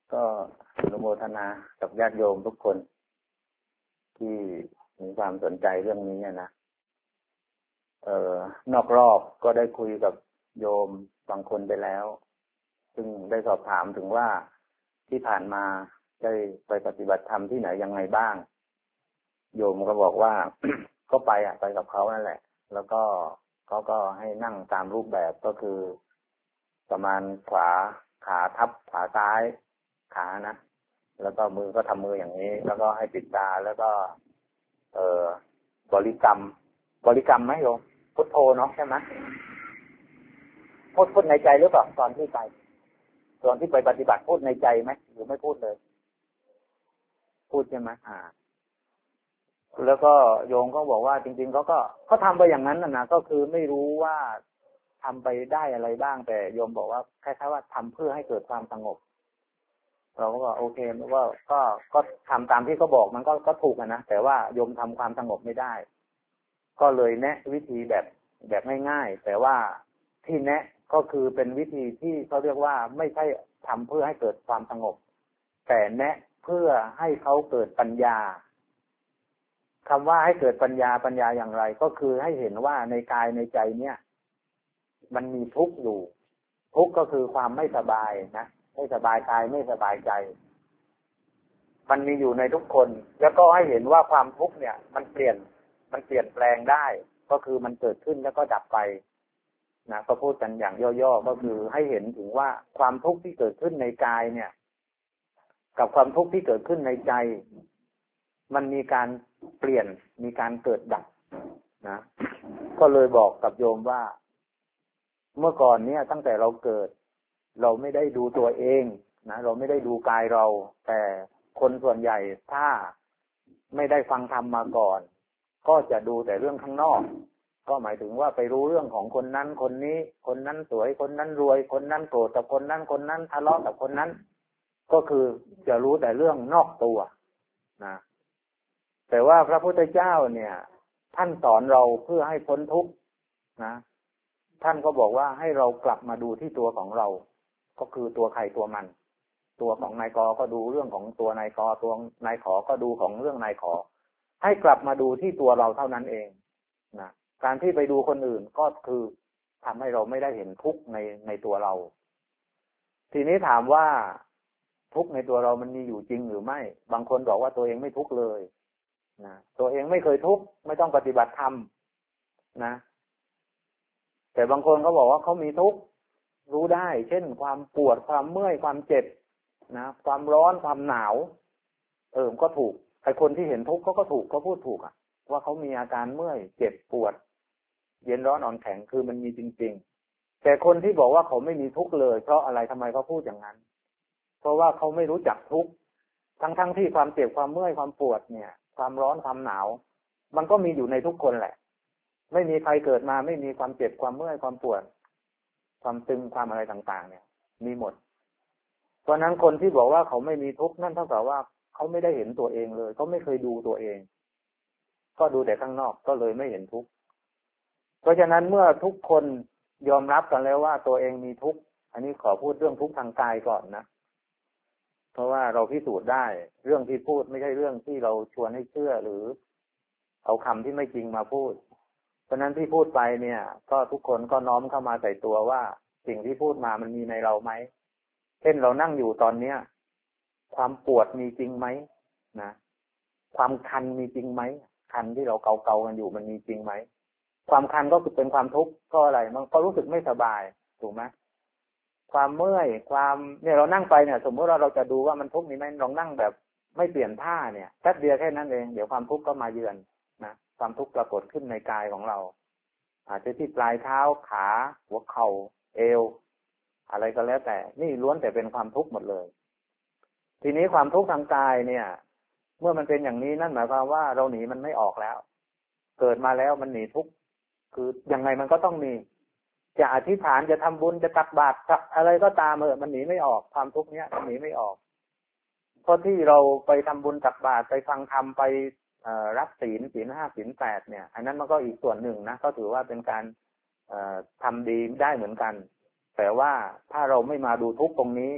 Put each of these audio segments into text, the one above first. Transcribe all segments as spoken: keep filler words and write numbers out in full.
ก็อนุโมทนากับญาติโยมทุกคนที่มีความสนใจเรื่องนี้นะเอ่อนอกรอบก็ได้คุยกับโยมบางคนไปแล้วซึ่งได้สอบถามถึงว่าที่ผ่านมาได้ไปปฏิบัติธรรมที่ไหนยังไงบ้างโยมก็บอกว่า ก็ไปอ่ะไปกับเขานั่นแหละแล้วก็เขาก็ให้นั่งตามรูปแบบก็คือประมาณขวาขาทับขาซ้ายขานะแล้วก็มือก็ทำมืออย่างนี้แล้วก็ให้ปิดตาแล้วก็เอ่อบริกรรมบริกรรมไหมโยมพุทโธเนาะใช่ไหมพูดพูดในใจหรือเปล่าตอนที่ไปตอนที่ไปปฏิบัติพูดในใจไหมหรือไม่พูดเลยพูดใช่ไหมอ่าแล้วก็โยมก็บอกว่าจริงๆเขาก็เขาทำไปอย่างนั้นนะก็คือไม่รู้ว่าทำไปได้อะไรบ้างแต่โยมบอกว่าคล้ายๆว่าทำเพื่อให้เกิดความสงบเราก็บอกโอเคว่าก็ก็ทำตามที่เขาบอกมันก็ก็ถูกนะแต่ว่าโยมทำความสงบไม่ได้ก็เลยแนะวิธีแบบแบบง่ายๆแต่ว่าที่แนะก็คือเป็นวิธีที่เขาเรียกว่าไม่ใช่ทำเพื่อให้เกิดความสงบแต่แนะเพื่อให้เขาเกิดปัญญาคำว่าให้เกิดปัญญาปัญญาอย่างไรก็คือให้เห็นว่าในกายในใจเนี่ยมันมีทุกข์อยู่ทุกข์ก็คือความไม่สบายนะไม่สบายกายไม่สบายใจมันมีอยู่ในทุกคนแล้วก็ให้เห็นว่าความทุกข์เนี่ยมันเปลี่ยนมันเปลี่ยนแปลงได้ก็คือมันเกิดขึ้นแล้วก็ดับไปนะก็พูดกันอย่างย่อๆก็คือให้เห็นถึงว่าความทุกข์ที่เกิดขึ้นในกายเนี่ยกับความทุกข์ที่เกิดขึ้นในใจมันมีการเปลี่ยนมีการเกิดดับนะก็เลยบอกกับโยมว่าเมื่อก่อนเนี่ยตั้งแต่เราเกิดเราไม่ได้ดูตัวเองนะเราไม่ได้ดูกายเราแต่คนส่วนใหญ่ถ้าไม่ได้ฟังธรรมมาก่อนก็จะดูแต่เรื่องข้างนอกก็หมายถึงว่าไปรู้เรื่องของคนนั้นคนนี้คนนั้นสวยคนนั้นรวยคนนั้นโกรธกับคนนั้นคนนั้นทะเลาะกับคนนั้นก็คือจะรู้แต่เรื่องนอกตัวนะแต่ว่าพระพุทธเจ้าเนี่ยท่านสอนเราเพื่อให้พ้นทุกข์นะท่านก็บอกว่าให้เรากลับมาดูที่ตัวของเราก็คือตัวใครตัวมันตัวของนายกก็ดูเรื่องของตัวนายกตัวนายขอก็ดูของเรื่องนายขอให้กลับมาดูที่ตัวเราเท่านั้นเองนะการที่ไปดูคนอื่นก็คือทำให้เราไม่ได้เห็นทุกข์ในในตัวเราทีนี้ถามว่าทุกข์ในตัวเรามันมีอยู่จริงหรือไม่บางคนบอกว่าตัวเองไม่ทุกข์เลยนะตัวเองไม่เคยทุกข์ไม่ต้องปฏิบัติธรรมนะแต่บางคนเขาบอกว่าเขามีทุกข์รู้ได้เช่นความปวดความเมื่อยความเจ็บนะความร้อนความหนาวเออก็ถูกไอ้คนที่เห็นทุกข์เขาก็ถูกเขาพูดถูกอ่ะว่าเขามีอาการเมื่อยเจ็บปวดเย็นร้อนอ่อนแข็งคือมันมีจริงๆแต่คนที่บอกว่าเขาไม่มีทุกข์เลยเพราะอะไรทำไมเขาพูดอย่างนั้นเพราะว่าเขาไม่รู้จักทุกข์ทั้งๆที่ความเจ็บความเมื่อยความปวดเนี่ยความร้อนความหนาวมันก็มีอยู่ในทุกคนแหละไม่มีใครเกิดมาไม่มีความเจ็บความเมื่อยความปวดความตึงความอะไรต่างๆเนี่ยมีหมดเพราะนั้นคนที่บอกว่าเขาไม่มีทุกข์นั่นเท่ากับว่าเขาไม่ได้เห็นตัวเองเลยเขาไม่เคยดูตัวเองก็ดูแต่ข้างนอกก็เลยไม่เห็นทุกข์เพราะฉะนั้นเมื่อทุกคนยอมรับกันแล้วว่าตัวเองมีทุกข์อันนี้ขอพูดเรื่องทุกข์ทางกายก่อนนะเพราะว่าเราพิสูจน์ได้เรื่องที่พูดไม่ใช่เรื่องที่เราชวนให้เชื่อหรือเอาคำที่ไม่จริงมาพูดเพราะนั้นที่พูดไปเนี่ยก็ทุกคนก็น้อมเข้ามาใส่ตัวว่าสิ่งที่พูดมามันมีในเราไหมเช่นเรานั่งอยู่ตอนเนี้ยความปวดมีจริงไหมนะความคันมีจริงไหมคันที่เราเกาๆกันอยู่มันมีจริงไหมความคันก็คือเป็นความทุกข์ก็อะไรมันก็รู้สึกไม่สบายถูกไหมความเมื่อยความเนี่ยเรานั่งไปเนี่ยสมมติว่าเราจะดูว่ามันทุกข์มีไหมลองนั่งแบบไม่เปลี่ยนท่าเนี่ยแป๊บเดียวแค่นั้นเองเดี๋ยวความทุกข์ก็มาเยือนนะความทุกข์ปรากฏขึ้นในกายของเราอาจจะที่ปลายเท้าขาหัวเข่าเอวอะไรก็แล้วแต่นี่ล้วนแต่เป็นความทุกข์หมดเลยทีนี้ความทุกข์ทางกายเนี่ยเมื่อมันเป็นอย่างนี้นั่นหมายความว่าเราหนีมันไม่ออกแล้วเกิดมาแล้วมันหนีทุกข์คือยังไงมันก็ต้องมีจะอธิษฐานจะทำบุญจะตักบาตรอะไรก็ตามเออมันหนีไม่ออกความทุกข์เนี้ยมันหนีไม่ออกเพราะที่เราไปทำบุญตักบาตรไปฟังธรรมไปรับศีลศีลห้าศีลแปดเนี่ยอันนั้นมันก็อีกส่วนหนึ่งนะก็ถือว่าเป็นการทำดีได้เหมือนกันแต่ว่าถ้าเราไม่มาดูทุกข์ตรงนี้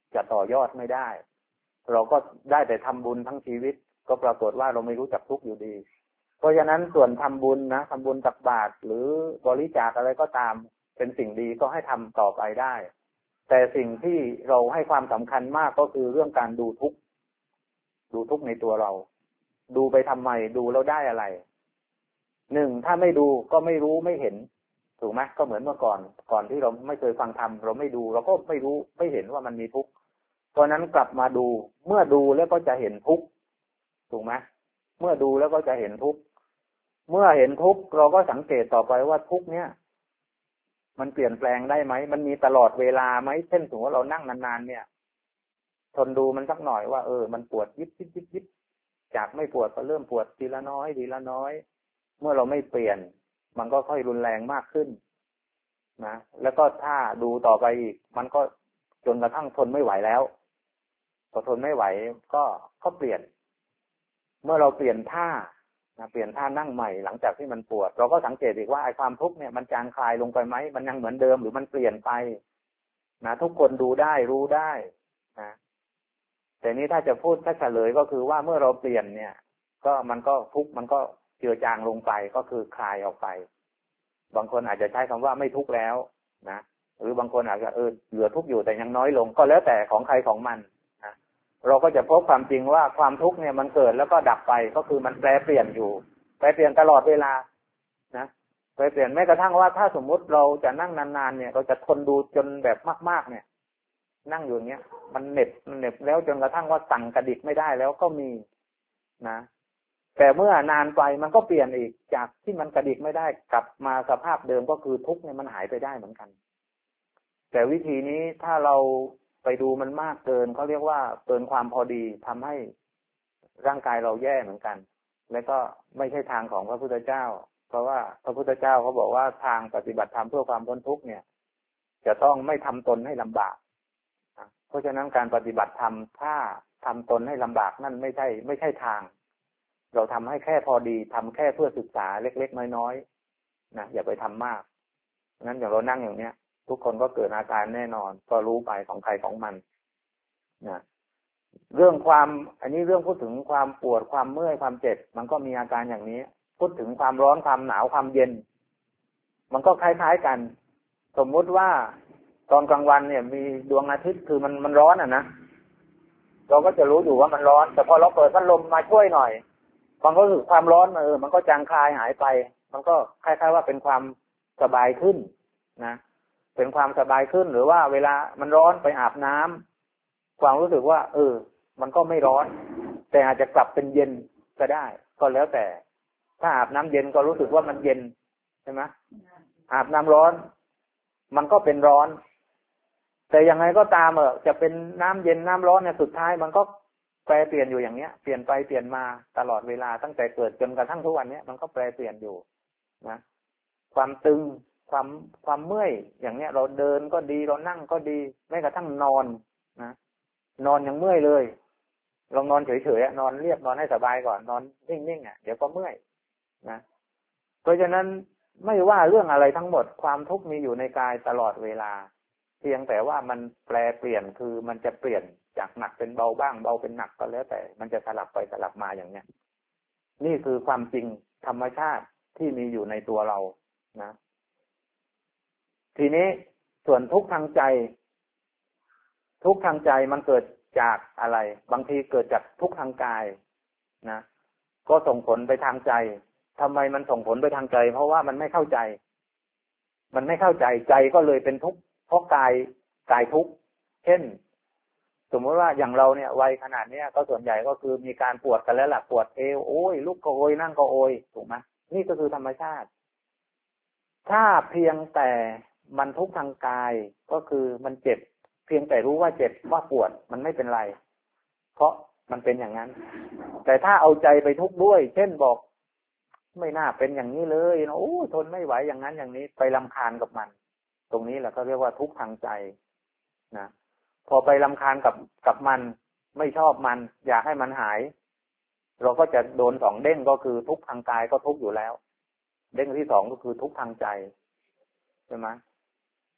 จะต่อยอดไม่ได้เราก็ได้แต่ทำบุญทั้งชีวิตก็ปรากฏว่าเราไม่รู้จักทุกข์อยู่ดีเพราะฉะนั้นส่วนทำบุญนะทำบุญตักบาตรหรือบริจาคอะไรก็ตามเป็นสิ่งดีก็ให้ทำต่อไปได้แต่สิ่งที่เราให้ความสำคัญมากก็คือเรื่องการดูทุกข์ดูทุกข์ในตัวเราดูไปทำไมดูแล้วได้อะไรหนึ่งถ้าไม่ดูก็ไม่รู้ไม่เห็นถูกไหมก็เหมือนเมื่อก่อนก่อนที่เราไม่เคยฟังธรรมเราไม่ดูเราก็ไม่รู้ไม่เห็นว่ามันมีทุกข์เพราะนั้นกลับมาดูเมื่อดูแล้วก็จะเห็นทุกข์ถูกไหมเมื่อดูแล้วก็จะเห็นทุกข์เมื่อเห็นทุกข์เราก็สังเกตต่อไปว่าทุกข์เนี้ยมันเปลี่ยนแปลงได้ไหมมันมีตลอดเวลาไหมเช่นสมมติว่าเรานั่งนานๆเนี่ยทนดูมันสักหน่อยว่าเออมันปวดยิบยิบยิบยิบจากไม่ปวดก็เริ่มปวดทีละน้อยทีละน้อยเมื่อเราไม่เปลี่ยนมันก็ค่อยรุนแรงมากขึ้นนะแล้วก็ถ้าดูต่อไปอีกมันก็จนกระทั่งทนไม่ไหวแล้วพอทนไม่ไหวก็ก็เปลี่ยนเมื่อเราเปลี่ยนท่านะเปลี่ยนท่านั่งใหม่หลังจากที่มันปวดเราก็สังเกตอีกว่าไอ้ความทุกข์เนี่ยมันจางคลายลงไปไหมมันยังเหมือนเดิมหรือมันเปลี่ยนไปนะทุกคนดูได้รู้ได้นะแต่นี้ถ้าจะพูดถ้าเฉลยก็คือว่าเมื่อเราเปลี่ยนเนี่ยก็มันก็ทุกข์มันก็เจือจางลงไปก็คือคลายออกไปบางคนอาจจะใช้คำว่าไม่ทุกข์แล้วนะหรือบางคนอาจจะเออเหลือทุกข์อยู่แต่ยังน้อยลงก็แล้วแต่ของใครของมันนะเราก็จะพบความจริงว่าความทุกข์เนี่ยมันเกิดแล้วก็ดับไปก็คือมันแปรเปลี่ยนอยู่แปรเปลี่ยนตลอดเวลานะแปรเปลี่ยนแม้กระทั่งว่าถ้าสมมุติเราจะนั่งนานๆเนี่ยเราจะทนดูจนแบบมากๆเนี่ยนั่งอยู่อย่างเงี้ยมันเหน็บมันเหน็บแล้วจนกระทั่งว่าสั่งกระดิกไม่ได้แล้วก็มีนะแต่เมื่อนานไปมันก็เปลี่ยนอีกจากที่มันกระดิกไม่ได้กลับมาสภาพเดิมก็คือทุกข์เนี่ยมันหายไปได้เหมือนกันแต่วิธีนี้ถ้าเราไปดูมันมากเกินเขาเรียกว่าเกินความพอดีทำให้ร่างกายเราแย่เหมือนกันและก็ไม่ใช่ทางของพระพุทธเจ้าเพราะว่าพระพุทธเจ้าเขาบอกว่าทางปฏิบัติธรรมเพื่อความพ้นทุกข์เนี่ยจะต้องไม่ทำตนให้ลำบากเพราะฉะนั้นการปฏิบัติธรรมถ้าทำตนให้ลำบากนั่นไม่ใช่ไม่ใช่ทางเราทำให้แค่พอดีทำแค่เพื่อศึกษาเล็กๆน้อยๆนะอย่าไปทำมากงั้นอย่างเรานั่งอย่างเนี้ยทุกคนก็เกิดอาการแน่นอนก็รู้ไปของใครของมันนะเรื่องความอันนี้เรื่องพูดถึงความปวดความเมื่อยความเจ็บมันก็มีอาการอย่างนี้พูดถึงความร้อนความหนาวความเย็นมันก็คล้ายๆกันสมมุติว่าตอนกลางวันเนี่ยมีดวงอาทิตย์คือมันมันร้อนอ่ะนะเราก็จะรู้อยู่ว่ามันร้อนแต่พอเราเปิดพัดลมมาช่วยหน่อยมันก็รู้สึกความร้อนเออมันก็จางคลายหายไปมันก็คล้ายๆว่าเป็นความสบายขึ้นนะเป็นความสบายขึ้นหรือว่าเวลามันร้อนไปอาบน้ำความรู้สึกว่าเออมันก็ไม่ร้อนแต่อาจจะกลับเป็นเย็นก็ได้ก็แล้วแต่ถ้าอาบน้ำเย็นก็รู้สึกว่ามันเย็นใช่ไหมอาบน้ำร้อนมันก็เป็นร้อนแต่ยังไงก็ตามเออจะเป็นน้ำเย็นน้ำร้อนเนี่ยสุดท้ายมันก็แปรเปลี่ยนอยู่อย่างเนี้ยเปลี่ยนไปเปลี่ยนมาตลอดเวลาตั้งแต่เกิดจนกระทั่งทุกวันนี้มันก็แปรเปลี่ยนอยู่นะความตึงความความเมื่อยอย่างเนี้ยเราเดินก็ดีเรานั่งก็ดีแม้กระทั่งนอนนะนอนยังเมื่อยเลยลองนอนเฉยๆนอนเรียบนอนให้สบายก่อนนอนนิ่งๆอ่ะเดี๋ยวก็เมื่อยนะเพราะฉะนั้นไม่ว่าเรื่องอะไรทั้งหมดความทุกข์มีอยู่ในกายตลอดเวลาเพียงแต่ว่ามันแปรเปลี่ยนคือมันจะเปลี่ยนจากหนักเป็นเบาบ้างเบาเป็นหนักก็แล้วแต่มันจะสลับไปสลับมาอย่างเนี้ยนี่คือความจริงธรรมชาติที่มีอยู่ในตัวเรานะทีนี้ส่วนทุกข์ทางใจทุกข์ทางใจมันเกิดจากอะไรบางทีเกิดจากทุกข์ทางกายนะก็ส่งผลไปทางใจทำไมมันส่งผลไปทางใจเพราะว่ามันไม่เข้าใจมันไม่เข้าใจใจก็เลยเป็นทุกข์เพราะกายกายทุกข์เช่นสมมติว่าอย่างเราเนี่ยวัยขนาดนี้ก็ส่วนใหญ่ก็คือมีการปวดกันแล้วล่ะปวดเอวโอ้ยลุกก็โอยนั่งก็โอยถูกไหมนี่ก็คือธรรมชาติถ้าเพียงแต่มันทุกข์ทางกายก็คือมันเจ็บเพียงแต่รู้ว่าเจ็บว่าปวดมันไม่เป็นไรเพราะมันเป็นอย่างนั้นแต่ถ้าเอาใจไปทุกข์ด้วยเช่นบอกไม่น่าเป็นอย่างนี้เลยนะโอ้ทนไม่ไหวอย่างนั้นอย่างนี้ไปรำคาญกับมันตรงนี้แหละเขาเรียกว่าทุกข์ทางใจนะพอไปรำคาญกับกับมันไม่ชอบมันอยากให้มันหายเราก็จะโดนสองเด้งก็คือทุกข์ทางกายก็ทุกข์อยู่แล้วเด้งที่สองก็คือทุกข์ทางใจใช่ไหม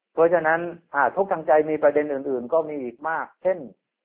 เพราะฉะนั้นทุกข์ทางใจมีประเด็นอื่นๆก็มีอีกมากเช่น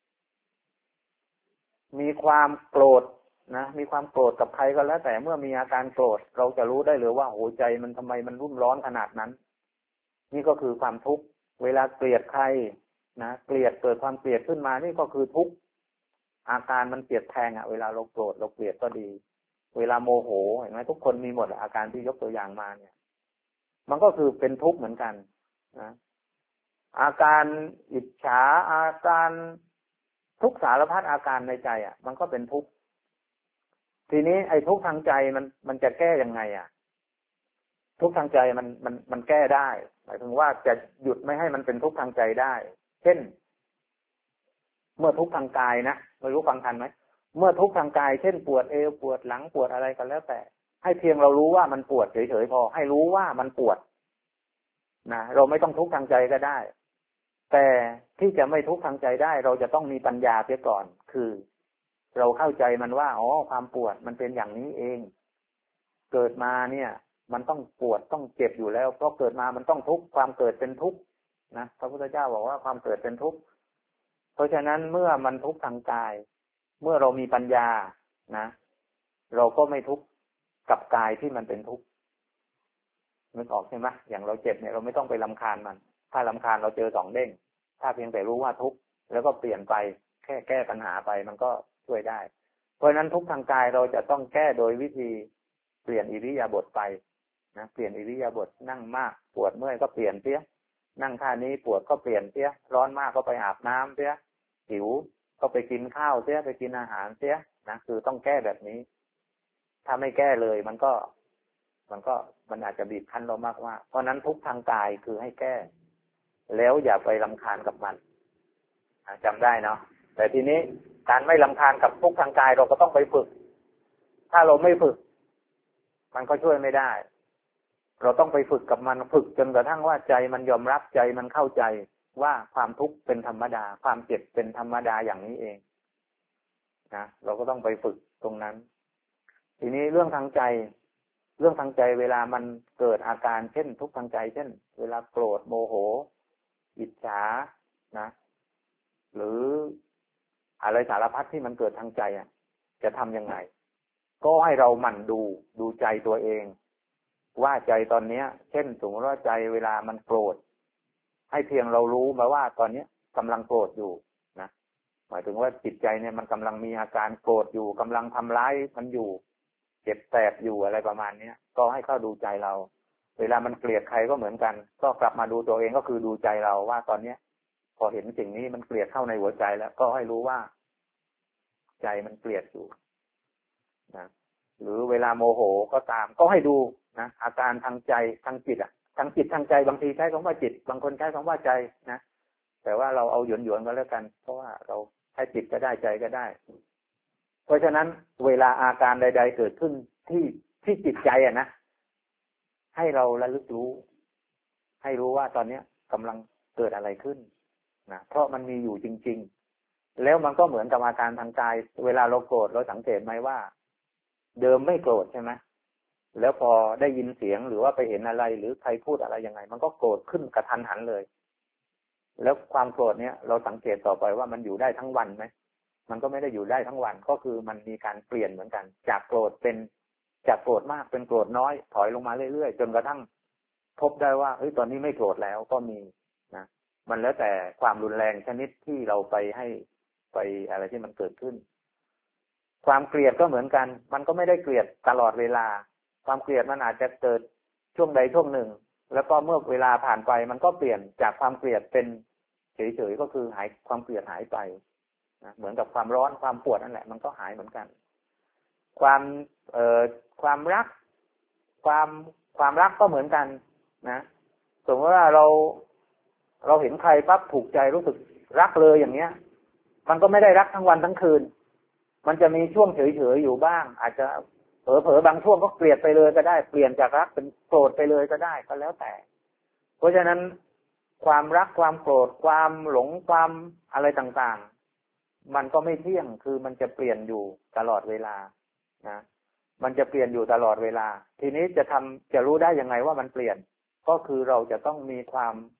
มีความโกรธนะมีความโกรธกับใครก็แล้วแต่เมื่อมีอาการโกรธเราจะรู้ได้เลยว่าโหใจมันทำไมมันรุ่มร้อนขนาดนั้นนี่ก็คือความทุกข์เวลาเกลียดใครนะเกลียดเกิดความเกลียดขึ้นมานี่ก็คือทุกข์อาการมันเกลียดแทงอ่ะเวลาเราโกรธเราเกลียดก็ดีเวลาโมโหเห็นไหมทุกคนมีหมดอาการที่ยกตัวอย่างมาเนี่ยมันก็คือเป็นทุกข์เหมือนกันนะอาการอิจฉาอาการทุกสารพัดอาการในใจอ่ะมันก็เป็นทุกข์ทีนี้ไอ้ทุกข์ทางใจมันมันจะแก้ยังไงอ่ะทุกข์ทางใจมันมันมันแก้ได้หมายถึงว่าจะหยุดไม่ให้มันเป็นทุกข์ทางใจได้เช่นเมื่อทุกข์ทางกายนะไม่รู้ฟังทันไหมเมื่อทุกข์ทางกายเช่นปวดเอวปวดหลังปวดอะไรกันแล้วแต่ให้เพียงเรารู้ว่ามันปวดเฉยๆพอให้รู้ว่ามันปวดนะเราไม่ต้องทุกข์ทางใจก็ได้แต่ที่จะไม่ทุกข์ทางใจได้เราจะต้องมีปัญญาเสียก่อนคือเราเข้าใจมันว่าอ๋อความปวดมันเป็นอย่างนี้เองเกิดมาเนี่ยมันต้องปวดต้องเจ็บอยู่แล้วเพราะเกิดมามันต้องทุกข์ความเกิดเป็นทุกข์นะพระพุทธเจ้าบอกว่าความเกิดเป็นทุกข์เพราะฉะนั้นเมื่อมันทุกข์ทางกายเมื่อเรามีปัญญานะเราก็ไม่ทุกข์กับกายที่มันเป็นทุกข์นึกออกใช่ไหมอย่างเราเจ็บเนี่ยเราไม่ต้องไปรำคาญมันถ้ารำคาญเราเจอสองเด้งถ้าเพียงแต่รู้ว่าทุกข์แล้วก็เปลี่ยนไปแค่แก้ปัญหาไปมันก็ช่วยได้เพราะฉะนั้นทุกทางกายเราจะต้องแก้โดยวิธีเปลี่ยนอิริยาบถไปนะเปลี่ยนอิริยาบถนั่งมากปวดเมื่อยก็เปลี่ยนเสียนั่งท่านี้ปวดก็เปลี่ยนเสียร้อนมากก็ไปอาบน้ำเสียหิวก็ไปกินข้าวเสียไปกินอาหารเสียนะคือต้องแก้แบบนี้ถ้าไม่แก้เลยมันก็มันก็มันอาจจะบีบคั้นเรามากว่าเพราะนั้นทุกทางกายคือให้แก้แล้วอย่าไปรำคาญกับมันจำได้เนาะแต่ทีนี้การไม่รำคาญกับทุกทางกายเราก็ต้องไปฝึกถ้าเราไม่ฝึกมันก็ช่วยไม่ได้เราต้องไปฝึกกับมันฝึกจนกระทั่งว่าใจมันยอมรับใจมันเข้าใจว่าความทุกข์เป็นธรรมดาความเจ็บเป็นธรรมดาอย่างนี้เองนะเราก็ต้องไปฝึกตรงนั้นทีนี้เรื่องทางใจเรื่องทางใจเวลามันเกิดอาการเช่นทุกข์ทางใจเช่นเวลาโกรธโมโหอิจฉานะหรืออะไรสารพัดที่มันเกิดทางใจอ่ะจะทำยังไงก็ให้เราหมั่นดูดูใจตัวเองว่าใจตอนเนี้ยเช่นสมมติว่าใจเวลามันโกรธให้เพียงเรารู้มาว่าตอนนี้กำลังโกรธอยู่นะหมายถึงว่าจิตใจเนี่ยมันกำลังมีอาการโกรธอยู่กำลังทำร้ายมันอยู่เจ็บแสบอยู่อะไรประมาณนี้ก็ให้เข้าดูใจเราเวลามันเกลียดใครก็เหมือนกันก็กลับมาดูตัวเองก็คือดูใจเราว่าตอนเนี้ยพอเห็นสิ่งนี้มันเกลียดเข้าในหัวใจแล้วก็ให้รู้ว่าใจมันเกลียดอยู่นะหรือเวลาโมโหก็ตามก็ให้ดูนะอาการทางใจทางจิตอ่ะทางจิตทางใจบางทีใช้คำว่าจิตบางคนใช้คำว่าใจนะแต่ว่าเราเอาหยวนๆก็แล้วกันเพราะว่าเราใช้จิตก็ได้ใจก็ได้เพราะฉะนั้นเวลาอาการใดๆเกิดขึ้นที่ที่จิตใจอ่ะนะให้เราระลึกรู้ให้รู้ว่าตอนนี้กำลังเกิดอะไรขึ้นนะเพราะมันมีอยู่จริงๆแล้วมันก็เหมือนกับอาการทางกายเวลาเราโกรธเราสังเกตไหมว่าเดิมไม่โกรธใช่ไหมแล้วพอได้ยินเสียงหรือว่าไปเห็นอะไรหรือใครพูดอะไรยังไงมันก็โกรธขึ้นกระทันหันเลยแล้วความโกรธเนี้ยเราสังเกตต่อไปว่ามันอยู่ได้ทั้งวันไหมมันก็ไม่ได้อยู่ได้ทั้งวันก็คือมันมีการเปลี่ยนเหมือนกันจากโกรธเป็นจากโกรธมากเป็นโกรธน้อยถอยลงมาเรื่อยๆจนกระทั่งพบได้ว่าเฮ้ยตอนนี้ไม่โกรธแล้วก็มีนะมันแล้วแต่ความรุนแรงชนิดที่เราไปให้ไปอะไรที่มันเกิดขึ้นความเกลียดก็เหมือนกันมันก็ไม่ได้เกลียดตลอดเวลาความเกลียดมันอาจจะเกิดช่วงใดช่วงหนึ่งแล้วก็เมื่อเวลาผ่านไปมันก็เปลี่ยนจากความเกลียดเป็นเฉยๆก็คือหายความเกลียดหายไปนะเหมือนกับความร้อนความปวดนั่นแหละมันก็หายเหมือนกันความเอ่อความรักความความรักก็เหมือนกันนะสมมติว่าเราเราเห็นใครปั๊บถูกใจรู้สึกรักเลยอย่างเนี้ยมันก็ไม่ได้รักทั้งวันทั้งคืนมันจะมีช่วงเฉยๆอยู่บ้างอาจจะเผลอๆบางช่วงก็เกลียดไปเลยก็ได้เปลี่ยนจากรักเป็นโกรธไปเลยก็ได้ก็แล้วแต่เพราะฉะนั้นความรักความโกรธความหลงความอะไรต่างๆมันก็ไม่เที่ยงคือมันจะเปลี่ยนอยู่ตลอดเวลานะมันจะเปลี่ยนอยู่ตลอดเวลาทีนี้จะทำจะรู้ได้ยังไงว่ามันเปลี่ยนก็คือเราจะต้องมีความ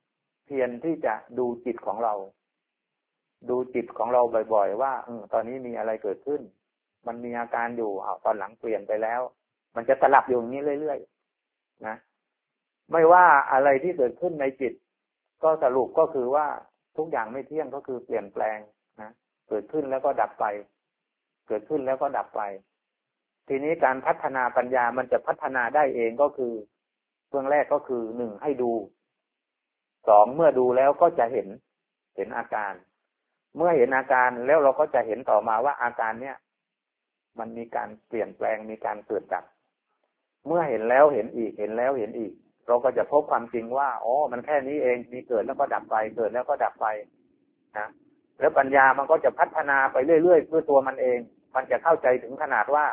เพียรที่จะดูจิตของเรา ดูจิตของเราบ่อยๆว่าเออตอนนี้มีอะไรเกิดขึ้นมันมีอาการอยู่เอาตอนหลังเปลี่ยนไปแล้วมันจะสลับอยู่อย่างนี้เรื่อยๆนะไม่ว่าอะไรที่เกิดขึ้นในจิตก็สรุปก็คือว่าทุกอย่างไม่เที่ยงก็คือเปลี่ยนแปลงนะเกิดขึ้นแล้วก็ดับไปเกิดขึ้นแล้วก็ดับไปทีนี้การพัฒนาปัญญามันจะพัฒนาได้เองก็คือเบื้องแรกก็คือหนึ่งให้ดูสองเมื่อดูแล้วก็จะเห็นเห็นอาการเมื่อเห็นอาการแล้วเราก็จะเห็นต่อมาว่าอาการเนี้ยมันมีการเปลี่ยนแปลงมีการเกิดดับเมื่อเห็นแล้วเห็นอีกเห็นแล้วเห็นอีกเราก็จะพบความจริงว่าอ๋อมันแค่นี้เองมีเกิดแล้วก็ดับไปเกิดแล้วก็ดับไปนะแล้วปัญญามันก็จะพัฒนาไปเรื่อยๆด้วยตัวมันเองมันจะเข้าใจถึงขนาดว่า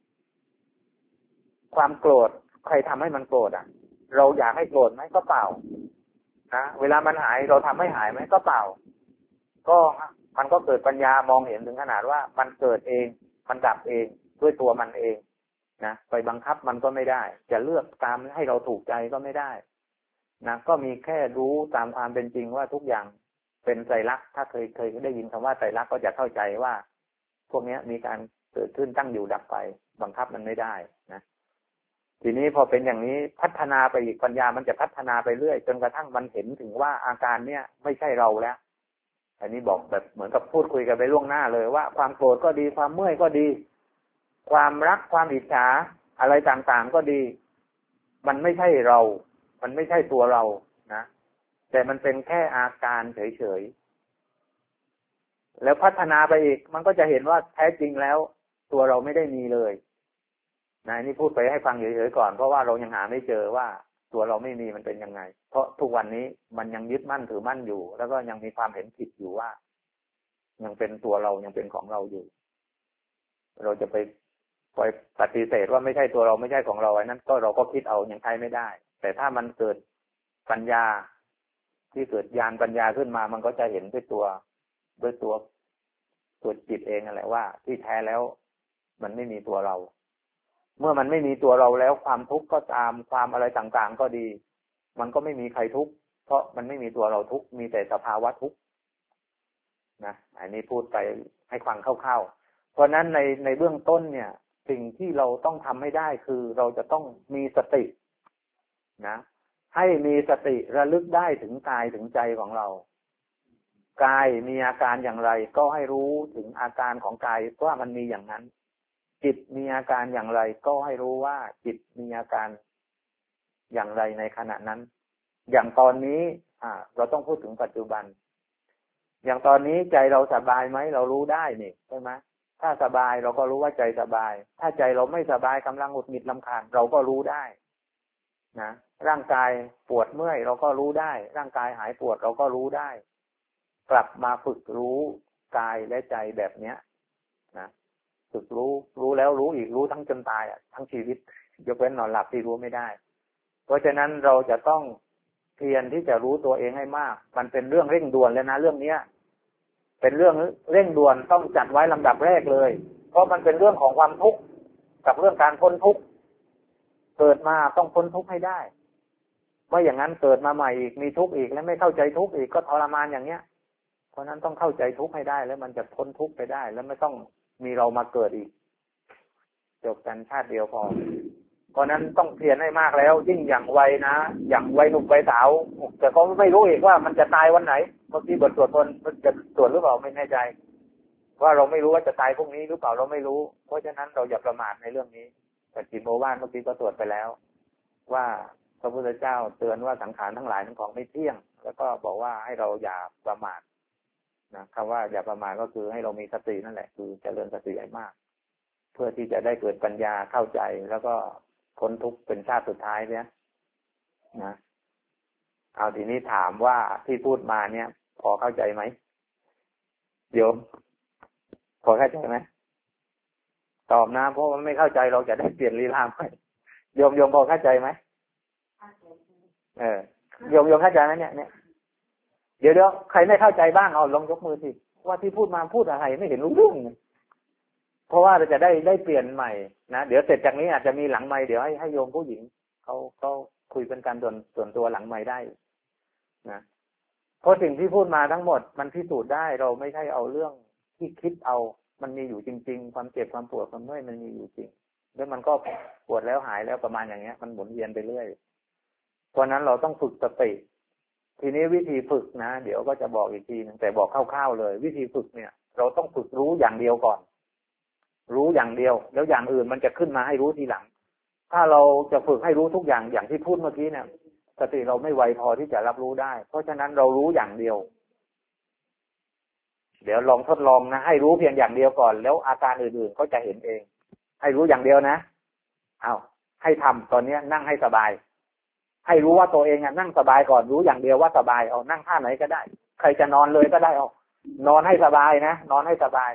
ความโกรธใครทำให้มันโกรธอ่ะเราอยากให้โกรธไหมก็เปล่านะเวลามันหายเราทำให้หายไหมก็เปล่าก็มันก็เกิดปัญญามองเห็นถึงขนาดว่ามันเกิดเองมันดับเองด้วยตัวมันเองนะไปบังคับมันก็ไม่ได้จะเลือกตามให้เราถูกใจก็ไม่ได้นะก็มีแค่รู้ตามความเป็นจริงว่าทุกอย่างเป็นไตรลักษณ์ถ้าเคยเคยได้ยินคำว่าไตรลักษณ์ก็จะเข้าใจว่าพวกนี้มีการเกิดขึ้นตั้งอยู่ดับไปบังคับมันไม่ได้นะทีนี้พอเป็นอย่างนี้พัฒนาไปอีกปัญญามันจะพัฒนาไปเรื่อยจนกระทั่งมันเห็นถึงว่าอาการเนี้ยไม่ใช่เราแล้วอันนี้บอกแบบเหมือนกับพูดคุยกันไปล่วงหน้าเลยว่าความโกรธก็ดีความเมื่อยก็ดีความรักความอิจฉาอะไรต่างๆก็ดีมันไม่ใช่เรามันไม่ใช่ตัวเรานะแต่มันเป็นแค่อาการเฉยๆแล้วพัฒนาไปอีกมันก็จะเห็นว่าแท้จริงแล้วตัวเราไม่ได้มีเลยนะนี่พูดไปให้ฟังเฉยๆก่อนเพราะว่าเรายังหาไม่เจอว่าตัวเราไม่มีมันเป็นยังไงเพราะทุกวันนี้มันยังยึดมั่นถือมั่นอยู่แล้วก็ยังมีความเห็นผิดอยู่ว่ายังเป็นตัวเรายังเป็นของเราอยู่เราจะไปปล่อยปฏิเสธว่าไม่ใช่ตัวเราไม่ใช่ของเราไอ้นั้นก็เราก็คิดเอายังใช้ไม่ได้แต่ถ้ามันเกิดปัญญาที่เกิดญาณปัญญาขึ้นมามันก็จะเห็นด้วยตัวด้วยตัวตัวจิตเองนั่นแหละว่าที่แท้แล้วมันไม่มีตัวเราเมื่อมันไม่มีตัวเราแล้วความทุกข์ก็ตามความอะไรต่างๆก็ดีมันก็ไม่มีใครทุกข์เพราะมันไม่มีตัวเราทุกข์มีแต่สภาวะทุกข์นะอันนี้พูดไปให้ฟังคร่าวๆเพราะนั้นในในเบื้องต้นเนี่ยสิ่งที่เราต้องทำให้ได้คือเราจะต้องมีสตินะให้มีสติระลึกได้ถึงกายถึงใจของเรากายมีอาการอย่างไรก็ให้รู้ถึงอาการของกายว่ามันมีอย่างนั้นจิตมีอาการอย่างไรก็ให้รู้ว่าจิตมีอาการอย่างไรในขณะนั้นอย่างตอนนี้อ่าเราต้องพูดถึงปัจจุบันอย่างตอนนี้ใจเราสบายไหมเรารู้ได้นี่ใช่ไหมถ้าสบายเราก็รู้ว่าใจสบายถ้าใจเราไม่สบายกำลังหงุดหงิดรำคาญเราก็รู้ได้นะร่างกายปวดเมื่อยเราก็รู้ได้ร่างกายหายปวดเราก็รู้ได้กลับมาฝึกรู้กายและใจแบบเนี้ยนะฝึกรู้รู้แล้วรู้อีกรู้ทั้งจนตายอ่ะทั้งชีวิตยกเว้นนอนหลับที่รู้ไม่ได้เพราะฉะนั้นเราจะต้องเพียรที่จะรู้ตัวเองให้มากมันเป็นเรื่องเร่งด่วนเลยนะเรื่องเนี้ยเป็นเรื่องเร่งด่วนต้องจัดไว้ลำดับแรกเลยเพราะมันเป็นเรื่องของความทุกข์กับเรื่องการพ้นทุกข์เกิดมาต้องพ้นทุกข์ให้ได้ไม่อย่างนั้นเกิดมาใหม่อีกมีทุกข์อีกแล้วไม่เข้าใจทุกข์อีกก็ทรมานอย่างเนี้ยเพราะนั้นต้องเข้าใจทุกข์ให้ได้แล้วมันจะพ้นทุกข์ไปได้แล้วไม่ต้องมีเรามาเกิดอีกจบกันชาติเดียวพอเพราะนั้นต้องเพียรให้มากแล้วยิ่งอย่างวัยนะอย่างวัยหนุ่มวัยสาวแต่เขาไม่รู้อีกว่ามันจะตายวันไหนเมื่อกี้บทสวดมนต์จะตรวจหรือเปล่าไม่แน่ใจว่าเราไม่รู้ว่าจะตายพรุ่งนี้หรือเปล่าเราไม่รู้เพราะฉะนั้นเราอย่าประมาทในเรื่องนี้แต่จิตโมวานเมื่อกี้ก็ตรวจไปแล้วว่าพระพุทธเจ้าเตือนว่าสังขารทั้งหลายทั้งของไม่เที่ยงแล้วก็บอกว่าให้เราอย่าประมาทนะคำว่าอย่าประมาทก็คือให้เรามีสตินั่นแหละคือเจริญสติให้มากเพื่อที่จะได้เกิดปัญญาเข้าใจแล้วก็พ้นทุกข์เป็นชาติสุดท้ายเนี่ยนะเอาทีนี้ถามว่าที่พูดมาเนี่ยพอเข้าใจไหมโยมพอเข้าใจไหมตอบนะเพราะมันไม่เข้าใจเราจะได้เปลี่ยนลีลาไปโยมโยมพอเข้าใจไหมเออโยมโยมเข้าใจไหมเนี่ยเนี่ยเดี๋ยวเดี๋ยวใครไม่เข้าใจบ้างเอาลองยกมือสิว่าที่พูดมาพูดอะไรไม่เห็นรู้เรื่องเพราะว่าเราจะได้ได้เปลี่ยนใหม่นะเดี๋ยวเสร็จจากนี้อาจจะมีหลังไมค์เดี๋ยวให้ให้โยมผู้หญิงเขาเขาคุยเป็นการส่วนส่วนตัวหลังไมค์ได้นะเพราะสิ่งที่พูดมาทั้งหมดมันพิสูจน์ได้เราไม่ใช่เอาเรื่องที่คิดเอามันมีอยู่จริงๆความเจ็บความปวดความเมื่อยมันมีอยู่จริงแล้วมันก็ปวดแล้วหายแล้วประมาณอย่างเงี้ยมันหมุนเวียนไปเรื่อยเพราะนั้นเราต้องฝึกสติทีนี้วิธีฝึกนะเดี๋ยวก็จะบอกอีกทีนึงแต่บอกคร่าวๆเลยวิธีฝึกเนี่ยเราต้องฝึกรู้อย่างเดียวก่อนรู้อย่างเดียวแล้วอย่างอื่นมันจะขึ้นมาให้รู้ทีหลังถ้าเราจะฝึกให้รู้ทุกอย่างอย่างที่พูดเมื่อกี้เนี่ยสติเราไม่ไวพอที่จะรับรู้ได้เพราะฉะนั้นเรารู้อย่างเดียวเดี๋ยวลองทดลองนะให้รู้เพียงอย่างเดียวก่อนแล้วอาการอื่นๆก็จะเห็นเองให้รู้อย่างเดียวนะเอาให้ทำตอนนี้นั่งให้สบายให้รู้ว่าตัวเองนั่งสบายก่อนรู้อย่างเดียวว่าสบายเอานั่งท่าไหนก็ได้ใครจะนอนเลยก็ได้เอานอนให้สบายนะนอนให้สบาย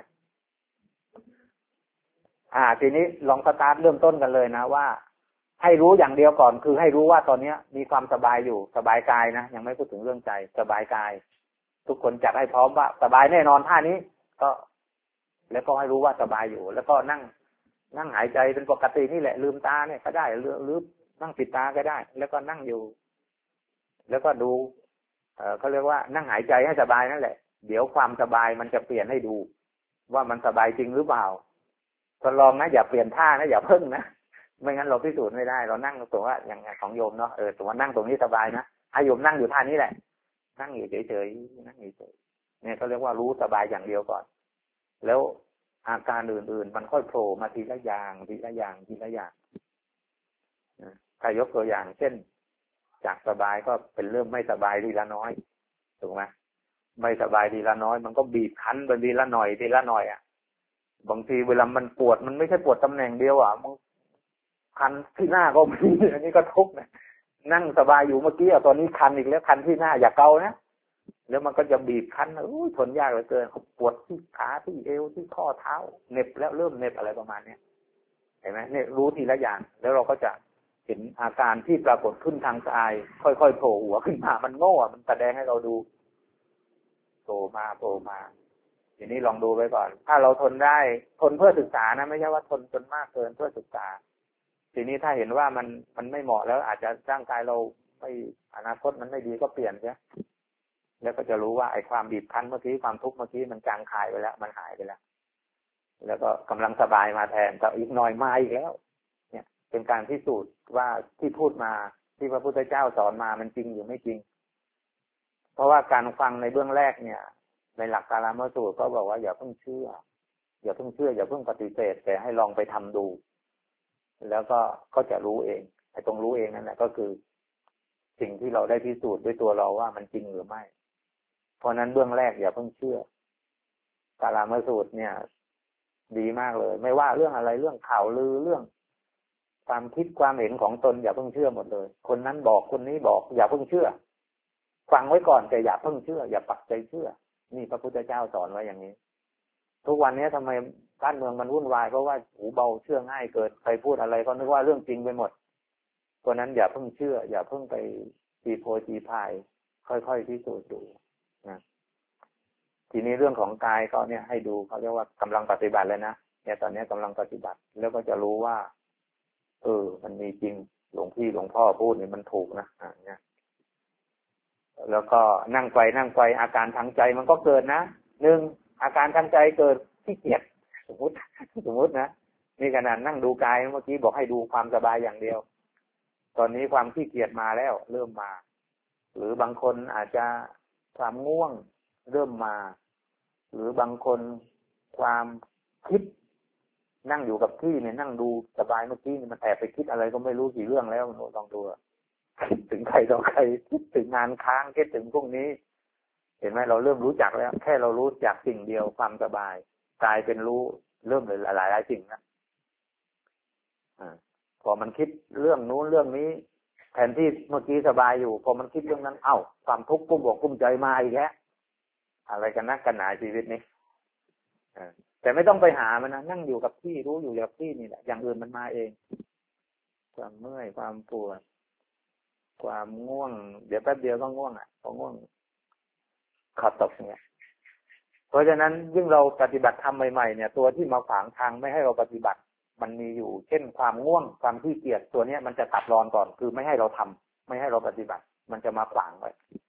อ่าทีนี้ลองสตาร์ทเริ่มต้นกันเลยนะว่าให้รู้อย่างเดียวก่อนคือให้รู้ว่าตอนนี้มีความสบายอยู่สบายกายนะยังไม่พูดถึงเรื่องใจสบายกายทุกคนจัดให้พร้อมว่าสบายแน่นอนท่านี้ก็แล้วก็ให้รู้ว่าสบายอยู่แล้วก็นั่งนั่งหายใจเป็นปกตินี่แหละลืมตาเนี่ยก็ได้หรือหรือนั่งปิดตาก็ได้แล้วก็นั่งอยู่แล้วก็ดูเอ่อเขาเรียกว่านั่งหายใจให้สบายนั่นแหละเดี๋ยวความสบายมันจะเปลี่ยนให้ดูว่ามันสบายจริงหรือเปล่าทดลองนะอย่าเปลี่ยนท่านะอย่าเพิ่งนะไม่งั้นเราพิสูจน์ไม่ได้เรานั่งตรงว่าอย่างของโยมเนาะเออตรงว่านั่งตรงนี้สบายนะให้โยมนั่งอยู่ท่านี้แหละนั่งอยู่เฉยๆนั่งเฉยๆเนี่ยเขาเรียกว่ารู้สบายอย่างเดียวก่อนแล้วอาการอื่นๆมันค่อยโผล่มาทีละอย่างทีละอย่างทีละอย่างถ้ายกตัวอย่างเช่นจากสบายก็เป็นเริ่มไม่สบายทีละน้อยถูกไหมไม่สบายทีละน้อยมันก็บีบคั้นไปทีละหน่อยทีละหน่อยอ่ะบางทีเวลามันปวดมันไม่ใช่ปวดตำแหน่งเดียวอ่ะมันคันที่หน้าก็มีอันนี้ก็ทุกข์นะนั่งสบายอยู่เมื่อกี้อ่ะตอนนี้คันอีกแล้วคันที่หน้าอย่าเกานะแล้วมันก็จะบีบคั้นอู้ทนยากเหลือเกินปวดที่ขาที่เอวที่ข้อเท้าเหน็บแล้วเริ่มเหน็บอะไรประมาณนี้เห็นไหมเนี่ยรู้ทีละอย่างแล้วเราก็จะเห็นอาการที่ปรากฏขึ้นทางกายค่อยๆโผล่หัวขึ้นมามันโง่มันแสดงให้เราดูโผล่มาโผล่มาทีนี้ลองดูไว้ก่อนถ้าเราทนได้ทนเพื่อศึกษานะไม่ใช่ว่าทนจนมากเกินเพื่อศึกษาทีนี้ถ้าเห็นว่ามันมันไม่เหมาะแล้วอาจจะร่างกายเราไม่อนาคตมันไม่ดีก็เปลี่ยนใช่แล้วก็จะรู้ว่าไอ้ความบีบคั้นเมื่อกี้ความทุกข์เมื่อกี้มันจางคายไปแล้วมันหายไปแล้วแล้วก็กำลังสบายมาแทนก็อีกหน่อยมาอีกแล้วเนี่ยเป็นการพิสูจน์ว่าที่พูดมาที่พระพุทธเจ้าสอนมามันจริงหรือไม่จริงเพราะว่าการฟังในเบื้องแรกเนี่ยในหลักกาลามสูตรก็บอกว่าอย่าเพิ่งเชื่ออย่าเพิ่งเชื่ออย่าเพิ่งปฏิเสธแต่ให้ลองไปทำดูแล้วก็ก็จะรู้เองไอ้ตรงรู้เองนั่นแหละก็คือสิ่งที่เราได้พิสูจน์ด้วยตัวเราว่ามันจริงหรือไม่เพราะนั้นเบื้องแรกอย่าเพิ่งเชื่อกาลามสูตรเนี่ยดีมากเลยไม่ว่าเรื่องอะไรเรื่องข่าวลือเรื่องความคิดความเห็นของตนอย่าเพิ่งเชื่อหมดเลยคนนั้นบอกคนนี้บอกอย่าเพิ่งเชื่อฟังไว้ก่อนแต่อย่าเพิ่งเชื่ออย่าปักใจเชื่อนี่พระพุทธเจ้าสอนไว้อย่างนี้ทุกวันนี้ทำไมบ้านเมืองมันวุ่นวายเพราะว่าหูเบาเชื่อง่ายเกินใครพูดอะไรก็นึกว่าเรื่องจริงไปหมดเพราะนั้นอย่าเพิ่งเชื่ออย่าเพิ่งไปตีโพตีพายค่อยๆพิสูจน์ดูนะทีนี้เรื่องของกายก็เนี่ยให้ดูเขาเรียกว่ากำลังปฏิบัติเลยนะเนี่ยตอนนี้กำลังปฏิบัติแล้วก็จะรู้ว่าเออมันมีจริงหลวงพี่หลวงพ่อพูดนี่มันถูกนะอ่าเนี่ยแล้วก็นั่งไปนั่งไปอาการทางใจมันก็เกิดนะหนึ่งอาการทางใจเกิดขี้เกียจสมมติสมมตินะนี่ขนาดนั่งดูกายเมื่อกี้บอกให้ดูความสบายอย่างเดียวตอนนี้ความขี้เกียจมาแล้วเริ่มมาหรือบางคนอาจจะความง่วงเริ่มมาหรือบางคนความคิดนั่งอยู่กับที่เนี่ยนั่งดูสบายเมื่อกี้นี่มันแอบไปคิดอะไรก็ไม่รู้กี่เรื่องแล้วมันลองดูคิดถึงใครต่อใครคิดถึงงานค้างคิดถึงพวกนี้เห็นไหมเราเริ่มรู้จักแล้วแค่เรารู้จักสิ่งเดียวความสบายกลายเป็นรู้เริ่มเลยหลายหลายสิ่งนะอ่าพอมันคิดเรื่องนู้นเรื่องนี้แทนที่เมื่อกี้สบายอยู่พอมันคิดเรื่องนั้นเอ้าความทุกข์กุ้มอกกุ้มใจมาอีกแล้วอะไรกันนักกันหนาชีวิตนี้อ่าแต่ไม่ต้องไปหามันนะนั่งอยู่กับที่รู้อยู่กับที่นี่แหละอย่างอื่นมันมาเองความเมื่อยความปวดความง่วงเดี๋ยวแป๊บเดียวก็ง่วงอ่ะพอง่วงขาดตกเนี่ยเพราะฉะนั้นยิ่งเราปฏิบัติทำใหม่ๆเนี่ยตัวที่มาขวางทางไม่ให้เราปฏิบัติมันมีอยู่เช่นความง่วงความขี้เกียจตัวเนี้ยมันจะตัดรอนก่อนคือไม่ให้เราทำไม่ให้เราปฏิบัติมันจะมาขวางไว้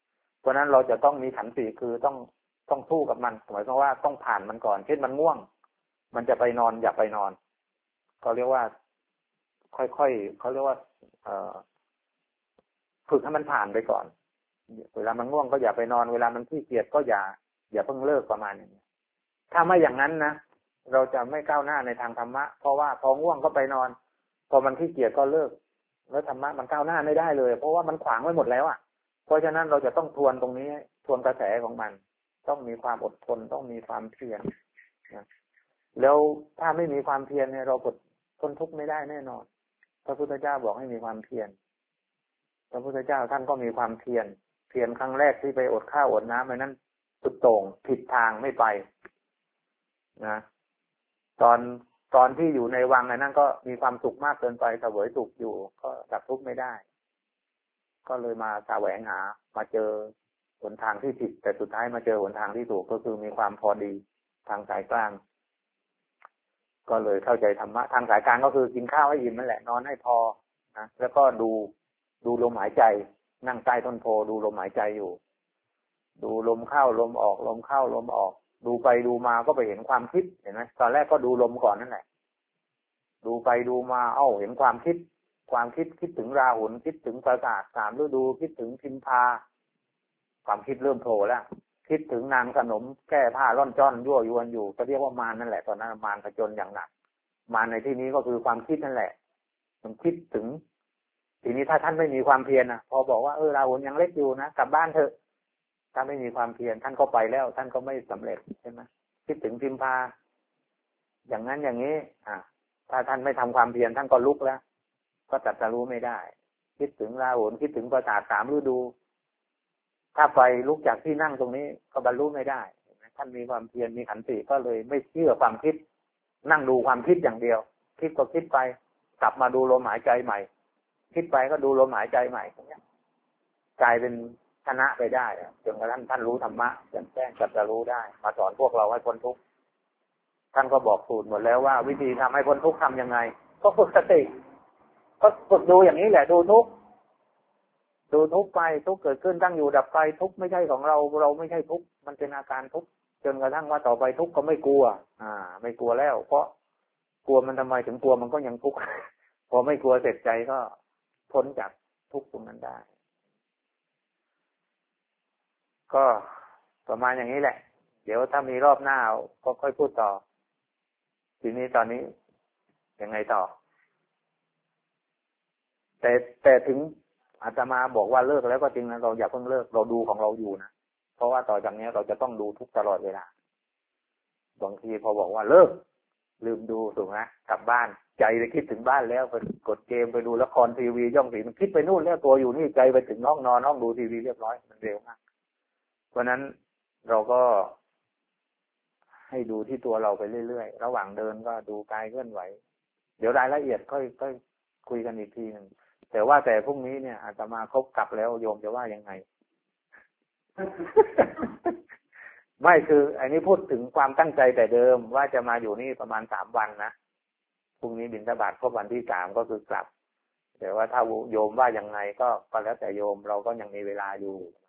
เพราะนั้นเราจะต้องมีขันติคือต้องต้องสู้กับมันหมายความว่าต้องผ่านมันก่อนเช่นมันง่วงมันจะไปนอนอย่าไปนอนก็เรียกว่าค่อยๆเขาเรียกว่าเอ่อฝึกให้มันผ่านไปก่อนเวลามันง่วงก็อย่าไปนอนเวลามันขี้เกียจก็อย่าอย่าเพิ่งเลิกประมาณนี้ถ้าไม่อย่างนั้นนะเราจะไม่ก้าวหน้าในทางธรรมะเพราะว่าพอง่วงก็ไปนอนพอมันขี้เกียจก็เลิกแล้วธรรมะมันก้าวหน้าไม่ได้เลยเพราะว่ามันขวางไว้หมดแล้วอ่ะเพราะฉะนั้นเราจะต้องทวนตรงนี้ทวนกระแสของมันต้องมีความอดทนต้องมีความเพียรนะแล้วถ้าไม่มีความเพียรเนี่ยเราพ้นทุกข์ไม่ได้แน่นอนพระพุทธเจ้าบอกให้มีความเพียรพระพุทธเจ้าท่านก็มีความเพียรเพียรครั้งแรกที่ไปอดข้าวอดน้ำไอ้นั้นสุดโต่งผิดทางไม่ไปนะตอนตอนที่อยู่ในวังไอ้นั้นก็มีความสุขมากเกินไปเสวยสุขอยู่ก็ดับทุกข์ไม่ได้ก็เลยมาแสวงหามาเจอหนทางที่ผิดแต่สุดท้ายมาเจอหนทางที่ถูกก็คือมีความพอดีทางสายกลางก็เลยเข้าใจธรรมะทางสายกลางก็คือกินข้าวให้อิ่มนั่นแหละนอนให้พอนะแล้วก็ดูดูลมหายใจนั่งใต้ต้นโพดูลมหายใจอยู่ดูลมเข้าลมออกลมเข้าลมออกดูไปดูมาก็ไปเห็นความคิดเห็นไหมตอนแรกก็ดูลมก่อนนั่นแหละดูไปดูมาเอ้าเห็นความคิดความคิดคิดถึงราหุลคิดถึงปราสาทสามฤดูคิดถึงพิมพาความคิดเริ่มโผล่แล้วคิดถึงนางขนมแก้ผ้าร่อนจ้อนยั่วยวนอยู่ก็เรียกว่ามารนั่นแหละตอนนั้นมารผจญอย่างหนักมารในที่นี้ก็คือความคิดนั่นแหละมันคิดถึงทีนี้ถ้าท่านไม่มีความเพียรนะพอบอกว่าเออราหุลยังเล็กอยู่นะกลับบ้านเถอะถ้าไม่มีความเพียรท่านก็ไปแล้วท่านก็ไม่สำเร็จใช่ไหมคิดถึงพิมพาอย่างนั้นอย่างนี้อ่ะถ้าท่านไม่ทำความเพียรท่านก็ลุกแล้วก็ตรัสรู้ไม่ได้คิดถึงราหุลคิดถึงปราสาทสามฤดูถ้าไปลุกจากที่นั่งตรงนี้ก็บรรลุไม่ได้ท่านมีความเพียรมีขันติก็เลยไม่เชื่อความคิดนั่งดูความคิดอย่างเดียวคิดก็คิดไปกลับมาดูลมหายใจใหม่คิดไปก็ดูลมหายใจใหม่อย่างเงี้ยกลายเป็นชนะไปได้จนกระทั่งท่านรู้ธรรมะแจ้งแจ้งตรัสรู้ได้มาสอนพวกเราให้พ้นทุกข์ท่านก็บอกสูตรหมดแล้วว่าวิธีทำให้พ้นทุกข์ทำยังไงก็ฝึกสติก็ฝึกดูอย่างนี้แหละดูทุกข์ดูทุกข์ไปทุกข์เกิดขึ้นตั้งอยู่ดับไปทุกข์ไม่ใช่ของเราเราไม่ใช่ทุกข์มันเป็นอาการทุกข์จนกระทั่งว่าต่อไปทุกข์ก็ไม่กลัวอ่าไม่กลัวแล้วเพราะกลัวมันทำไมถึงกลัวมันก็ยังทุกข์พอไม่กลัวเสร็จใจก็พ้นจากทุกข์ตรงนั้นได้ก็ประมาณอย่างนี้แหละเดี๋ยวถ้ามีรอบหน้าก็ค่อยพูดต่อทีนี้ตอนนี้ยังไงต่อแต่แต่ถึงอาตมาบอกว่าเลิกแล้วก็จริงนะเราอย่าเพิ่งเลิกเราดูของเราอยู่นะเพราะว่าต่อจากนี้เราจะต้องดูทุกตลอดเวลาบางทีพอบอกว่าเลิกลืมดูถูกไหมกลับบ้านใจไปคิดถึงบ้านแล้วไปกดเกมไปดูละครทีวีย่องสีมันคิดไปนู่นแล้วตัวอยู่นี่ใจไปถึงห้องนอนห้องดูทีวีเรียบร้อยมันเร็วมากเพราะนั้นเราก็ให้ดูที่ตัวเราไปเรื่อยๆระหว่างเดินก็ดูกายเคลื่อนไหวเดี๋ยวรายละเอียดค่อยค่อยคุยกันอีกทีนึงแต่ว่าแต่พรุ่งนี้เนี่ยอาตมาครบกลับแล้วโยมจะว่ายังไง ไม่คืออันนี้พูดถึงความตั้งใจแต่เดิมว่าจะมาอยู่นี่ประมาณสามวันนะพรุ่งนี้บิณฑบาตครบวันที่สามก็คือกลับแต่ว่าถ้าโยมว่ายังไงก็ก็แล้วแต่โยมเราก็ยังมีเวลาอยู่